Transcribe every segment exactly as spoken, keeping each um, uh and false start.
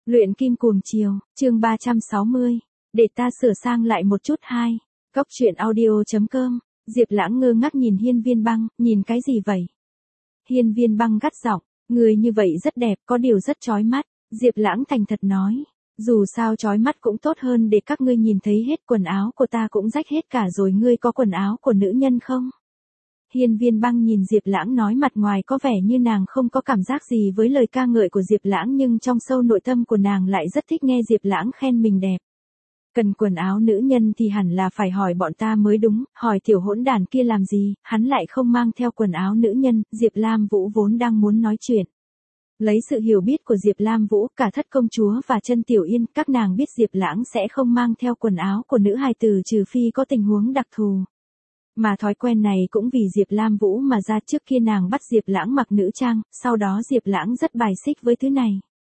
Luyện kim cuồng chiều, chương ba trăm sáu mươi. Để ta sửa sang lại một chút hai. Góc truyện audio chấm com. Diệp Lãng ngơ ngác nhìn Hiên Viên Băng, nhìn cái gì vậy? Hiên Viên Băng gắt giọng, người như vậy rất đẹp, có điều rất chói mắt. Diệp Lãng thành thật nói, dù sao chói mắt cũng tốt hơn để các ngươi nhìn thấy hết, quần áo của ta cũng rách hết cả rồi, ngươi có quần áo của nữ nhân không? Hiên Viên Băng nhìn Diệp Lãng nói, mặt ngoài có vẻ như nàng không có cảm giác gì với lời ca ngợi của Diệp Lãng, nhưng trong sâu nội tâm của nàng lại rất thích nghe Diệp Lãng khen mình đẹp. Cần quần áo nữ nhân thì hẳn là phải hỏi bọn ta mới đúng, hỏi tiểu hỗn đản kia làm gì, hắn lại không mang theo quần áo nữ nhân. Diệp Lam Vũ vốn đang muốn nói chuyện. Lấy sự hiểu biết của Diệp Lam Vũ, cả Thất công chúa và Chân Tiểu Yên, các nàng biết Diệp Lãng sẽ không mang theo quần áo của nữ hài tử trừ phi có tình huống đặc thù. Mà thói quen này cũng vì Diệp Lam Vũ mà ra, trước kia nàng bắt Diệp Lãng mặc nữ trang, sau đó Diệp Lãng rất bài xích với thứ này.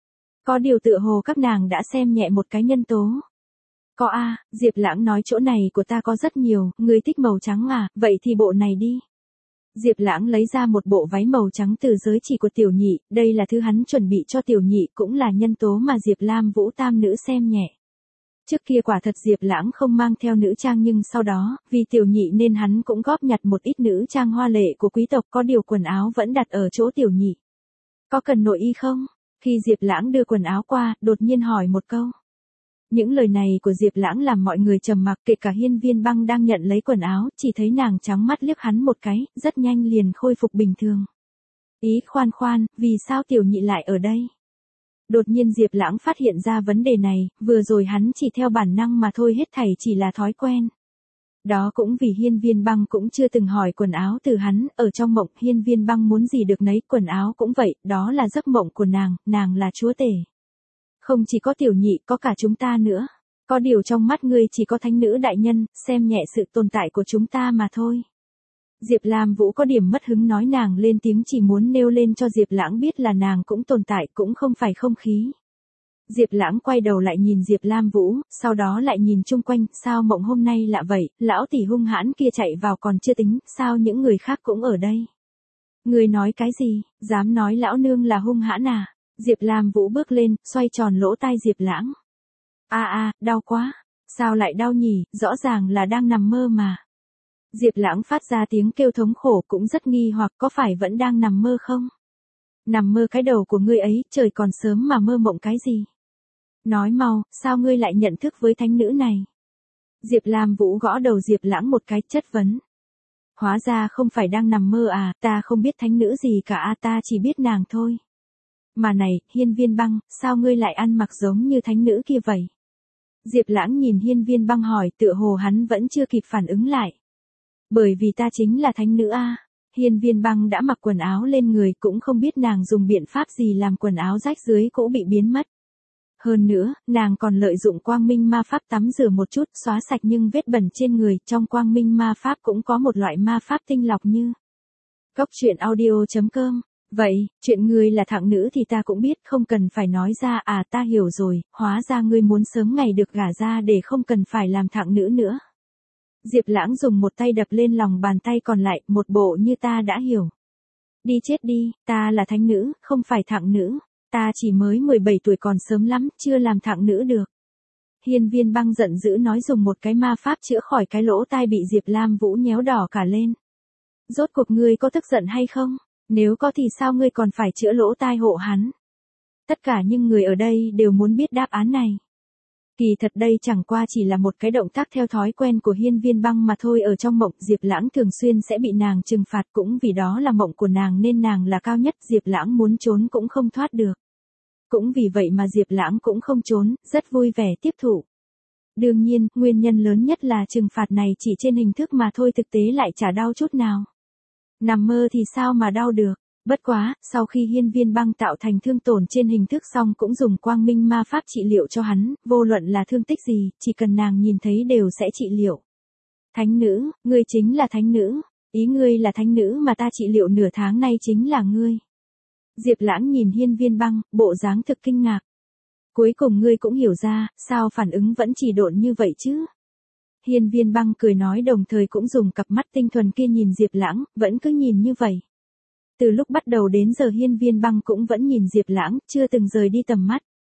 Có điều tựa hồ các nàng đã xem nhẹ một cái nhân tố. Có a, à, Diệp Lãng nói chỗ này của ta có rất nhiều, ngươi thích màu trắng à, vậy thì bộ này đi. Diệp Lãng lấy ra một bộ váy màu trắng từ giới chỉ của Tiểu Nhị, đây là thứ hắn chuẩn bị cho Tiểu Nhị, cũng là nhân tố mà Diệp Lam Vũ tam nữ xem nhẹ. Trước kia quả thật Diệp Lãng không mang theo nữ trang, nhưng sau đó, vì Tiểu Nhị nên hắn cũng góp nhặt một ít nữ trang hoa lệ của quý tộc, có điều quần áo vẫn đặt ở chỗ Tiểu Nhị. Có cần nội y không? Khi Diệp Lãng đưa quần áo qua, đột nhiên hỏi một câu. Những lời này của Diệp Lãng làm mọi người trầm mặc, kể cả Hiên Viên Băng đang nhận lấy quần áo, chỉ thấy nàng trắng mắt liếc hắn một cái, rất nhanh liền khôi phục bình thường. Ý khoan khoan, vì sao Tiểu Nhị lại ở đây? Đột nhiên Diệp Lãng phát hiện ra vấn đề này, vừa rồi hắn chỉ theo bản năng mà thôi, hết thảy chỉ là thói quen. Đó cũng vì Hiên Viên Băng cũng chưa từng hỏi quần áo từ hắn, ở trong mộng Hiên Viên Băng muốn gì được nấy, quần áo cũng vậy, đó là giấc mộng của nàng, nàng là chúa tể. Không chỉ có Tiểu Nhị, có cả chúng ta nữa. Có điều trong mắt ngươi chỉ có thánh nữ đại nhân, xem nhẹ sự tồn tại của chúng ta mà thôi. Diệp Lam Vũ có điểm mất hứng nói, nàng lên tiếng chỉ muốn nêu lên cho Diệp Lãng biết là nàng cũng tồn tại, cũng không phải không khí. Diệp Lãng quay đầu lại nhìn Diệp Lam Vũ, sau đó lại nhìn chung quanh, sao mộng hôm nay lạ vậy, lão tỷ hung hãn kia chạy vào còn chưa tính, sao những người khác cũng ở đây? Ngươi nói cái gì, dám nói lão nương là hung hãn à? Diệp Lam Vũ bước lên, xoay tròn lỗ tai Diệp Lãng. A a, đau quá. Sao lại đau nhỉ, rõ ràng là đang nằm mơ mà. Diệp Lãng phát ra tiếng kêu thống khổ, cũng rất nghi hoặc, có phải vẫn đang nằm mơ không? Nằm mơ cái đầu của ngươi ấy, trời còn sớm mà mơ mộng cái gì? Nói mau, sao ngươi lại nhận thức với thánh nữ này? Diệp Lam Vũ gõ đầu Diệp Lãng một cái, chất vấn. Hóa ra không phải đang nằm mơ à, ta không biết thánh nữ gì cả, a ta chỉ biết nàng thôi. Mà này, Hiên Viên Băng, sao ngươi lại ăn mặc giống như thánh nữ kia vậy? Diệp Lãng nhìn Hiên Viên Băng hỏi, tựa hồ hắn vẫn chưa kịp phản ứng lại. Bởi vì ta chính là thánh nữ a. Hiên Viên Băng đã mặc quần áo lên người, cũng không biết nàng dùng biện pháp gì làm quần áo rách dưới cũ bị biến mất. Hơn nữa, nàng còn lợi dụng quang minh ma pháp tắm rửa một chút, xóa sạch nhưng vết bẩn trên người, trong quang minh ma pháp cũng có một loại ma pháp tinh lọc như. Góc truyện audio chấm com. Vậy, chuyện ngươi là thạng nữ thì ta cũng biết, không cần phải nói ra, à ta hiểu rồi, hóa ra ngươi muốn sớm ngày được gả ra để không cần phải làm thạng nữ nữa. Diệp Lãng dùng một tay đập lên lòng bàn tay còn lại, một bộ như ta đã hiểu. Đi chết đi, ta là thánh nữ, không phải thạng nữ, ta chỉ mới mười bảy tuổi còn sớm lắm, chưa làm thạng nữ được. Hiên Viên Băng giận dữ nói, dùng một cái ma pháp chữa khỏi cái lỗ tai bị Diệp Lam Vũ nhéo đỏ cả lên. Rốt cuộc ngươi có tức giận hay không? Nếu có thì sao ngươi còn phải chữa lỗ tai hộ hắn? Tất cả những người ở đây đều muốn biết đáp án này. Kỳ thật đây chẳng qua chỉ là một cái động tác theo thói quen của Hiên Viên Băng mà thôi, ở trong mộng Diệp Lãng thường xuyên sẽ bị nàng trừng phạt, cũng vì đó là mộng của nàng nên nàng là cao nhất, Diệp Lãng muốn trốn cũng không thoát được. Cũng vì vậy mà Diệp Lãng cũng không trốn, rất vui vẻ tiếp thụ. Đương nhiên, nguyên nhân lớn nhất là trừng phạt này chỉ trên hình thức mà thôi, thực tế lại chả đau chút nào. Nằm mơ thì sao mà đau được, bất quá, sau khi Hiên Viên Băng tạo thành thương tổn trên hình thức xong cũng dùng quang minh ma pháp trị liệu cho hắn, vô luận là thương tích gì, chỉ cần nàng nhìn thấy đều sẽ trị liệu. Thánh nữ, ngươi chính là thánh nữ, ý ngươi là thánh nữ mà ta trị liệu nửa tháng nay chính là ngươi. Diệp Lãng nhìn Hiên Viên Băng, bộ dáng thực kinh ngạc. Cuối cùng ngươi cũng hiểu ra, sao phản ứng vẫn chỉ độn như vậy chứ? Hiên Viên Băng cười nói, đồng thời cũng dùng cặp mắt tinh thuần kia nhìn Diệp Lãng, vẫn cứ nhìn như vậy. Từ lúc bắt đầu đến giờ Hiên Viên Băng cũng vẫn nhìn Diệp Lãng, chưa từng rời đi tầm mắt.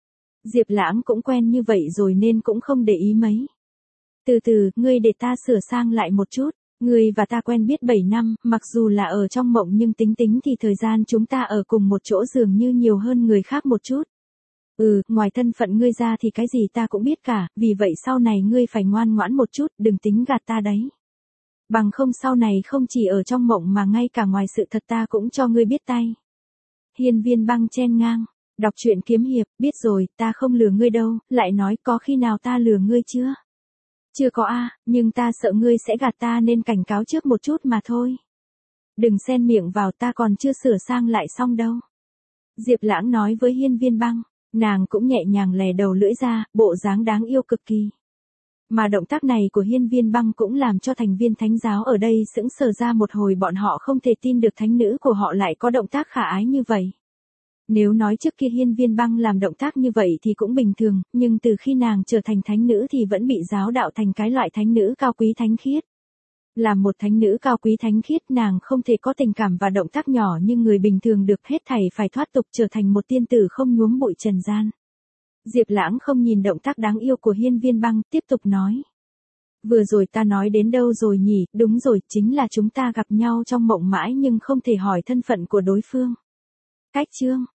Diệp Lãng cũng quen như vậy rồi nên cũng không để ý mấy. Từ từ, ngươi để ta sửa sang lại một chút. Ngươi và ta quen biết bảy năm, mặc dù là ở trong mộng nhưng tính tính thì thời gian chúng ta ở cùng một chỗ dường như nhiều hơn người khác một chút. Ừ, ngoài thân phận ngươi ra thì cái gì ta cũng biết cả, vì vậy sau này ngươi phải ngoan ngoãn một chút, đừng tính gạt ta đấy. Bằng không sau này không chỉ ở trong mộng mà ngay cả ngoài sự thật ta cũng cho ngươi biết tay. Hiên Viên Băng chen ngang, đọc truyện kiếm hiệp, biết rồi, ta không lừa ngươi đâu, lại nói có khi nào ta lừa ngươi chưa? Chưa có a, nhưng ta sợ ngươi sẽ gạt ta nên cảnh cáo trước một chút mà thôi. Đừng xen miệng vào, ta còn chưa sửa sang lại xong đâu. Diệp Lãng nói với Hiên Viên Băng, nàng cũng nhẹ nhàng lè đầu lưỡi ra, bộ dáng đáng yêu cực kỳ. Mà động tác này của Hiên Viên Băng cũng làm cho thành viên thánh giáo ở đây sững sờ ra một hồi, bọn họ không thể tin được thánh nữ của họ lại có động tác khả ái như vậy. Nếu nói trước kia Hiên Viên Băng làm động tác như vậy thì cũng bình thường, nhưng từ khi nàng trở thành thánh nữ thì vẫn bị giáo đạo thành cái loại thánh nữ cao quý thánh khiết. Làm một thánh nữ cao quý thánh khiết, nàng không thể có tình cảm và động tác nhỏ như người bình thường được, hết thảy phải thoát tục trở thành một tiên tử không nhuốm bụi trần gian. Diệp Lãng không nhìn động tác đáng yêu của Hiên Viên Băng, tiếp tục nói. Vừa rồi ta nói đến đâu rồi nhỉ, đúng rồi, chính là chúng ta gặp nhau trong mộng mãi nhưng không thể hỏi thân phận của đối phương. Cách chương